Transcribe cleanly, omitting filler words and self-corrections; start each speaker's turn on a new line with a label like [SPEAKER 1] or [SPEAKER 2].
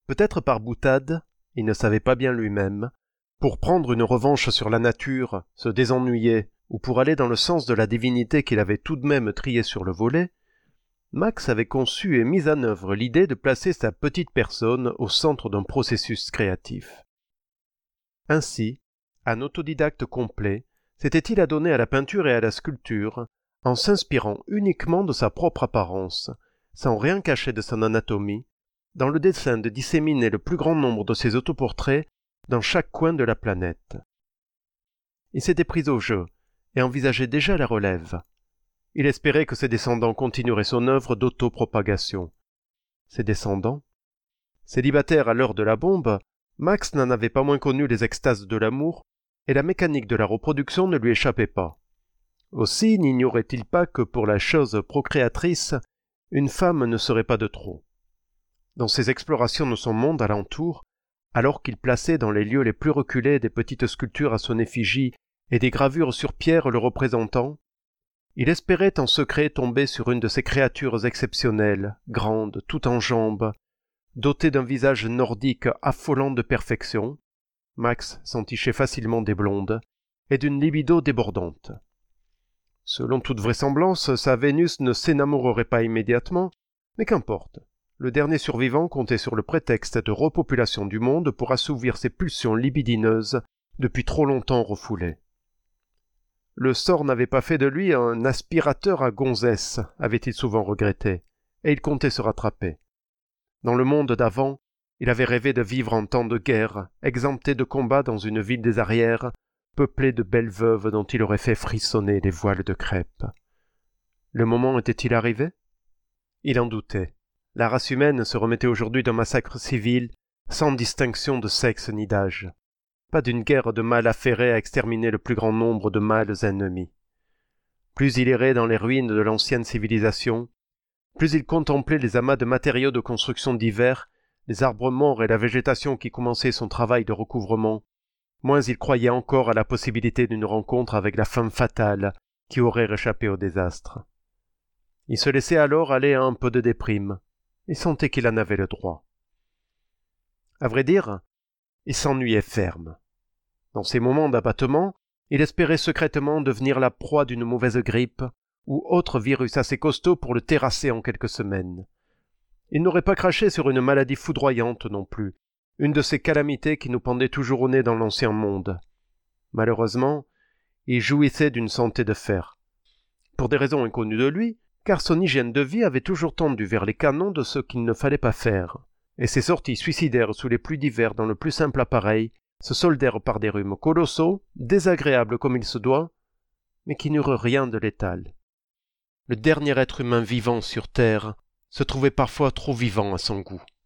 [SPEAKER 1] Peut-être par boutade, il ne savait pas bien lui-même, pour prendre une revanche sur la nature, se désennuyer, ou pour aller dans le sens de la divinité qu'il avait tout de même triée sur le volet, Max avait conçu et mis en œuvre l'idée de placer sa petite personne au centre d'un processus créatif. Ainsi, un autodidacte complet, s'était-il adonné à la peinture et à la sculpture, en s'inspirant uniquement de sa propre apparence, sans rien cacher de son anatomie, dans le dessein de disséminer le plus grand nombre de ses autoportraits dans chaque coin de la planète. Il s'était pris au jeu et envisageait déjà la relève. Il espérait que ses descendants continueraient son œuvre d'autopropagation. Ses descendants? Célibataire à l'heure de la bombe, Max n'en avait pas moins connu les extases de l'amour, et la mécanique de la reproduction ne lui échappait pas. Aussi n'ignorait-il pas que pour la chose procréatrice, une femme ne serait pas de trop. Dans ses explorations de son monde alentour, alors qu'il plaçait dans les lieux les plus reculés des petites sculptures à son effigie et des gravures sur pierre le représentant, il espérait en secret tomber sur une de ces créatures exceptionnelles, grandes, tout en jambes, dotées d'un visage nordique affolant de perfection, Max s'entichait facilement des blondes, et d'une libido débordante. Selon toute vraisemblance, sa Vénus ne s'énamorerait pas immédiatement, mais qu'importe. Le dernier survivant comptait sur le prétexte de repopulation du monde pour assouvir ses pulsions libidineuses depuis trop longtemps refoulées. Le sort n'avait pas fait de lui un aspirateur à gonzesses, avait-il souvent regretté, et il comptait se rattraper. Dans le monde d'avant, il avait rêvé de vivre en temps de guerre, exempté de combat dans une ville des arrières, peuplée de belles veuves dont il aurait fait frissonner les voiles de crêpe. Le moment était-il arrivé? Il en doutait. La race humaine se remettait aujourd'hui d'un massacre civil, sans distinction de sexe ni d'âge. Pas d'une guerre de mâles affairés à exterminer le plus grand nombre de mâles ennemis. Plus il errait dans les ruines de l'ancienne civilisation, plus il contemplait les amas de matériaux de construction divers, les arbres morts et la végétation qui commençaient son travail de recouvrement, moins il croyait encore à la possibilité d'une rencontre avec la femme fatale qui aurait réchappé au désastre. Il se laissait alors aller à un peu de déprime, et sentait qu'il en avait le droit. À vrai dire, il s'ennuyait ferme. Dans ces moments d'abattement, il espérait secrètement devenir la proie d'une mauvaise grippe ou autre virus assez costaud pour le terrasser en quelques semaines. Il n'aurait pas craché sur une maladie foudroyante non plus, une de ces calamités qui nous pendaient toujours au nez dans l'ancien monde. Malheureusement, il jouissait d'une santé de fer. Pour des raisons inconnues de lui, car son hygiène de vie avait toujours tendu vers les canons de ce qu'il ne fallait pas faire, et ses sorties suicidaires sous les pluies d'hiver dans le plus simple appareil se soldèrent par des rhumes colossaux, désagréables comme il se doit, mais qui n'eurent rien de létal. Le dernier être humain vivant sur Terre se trouvait parfois trop vivant à son goût.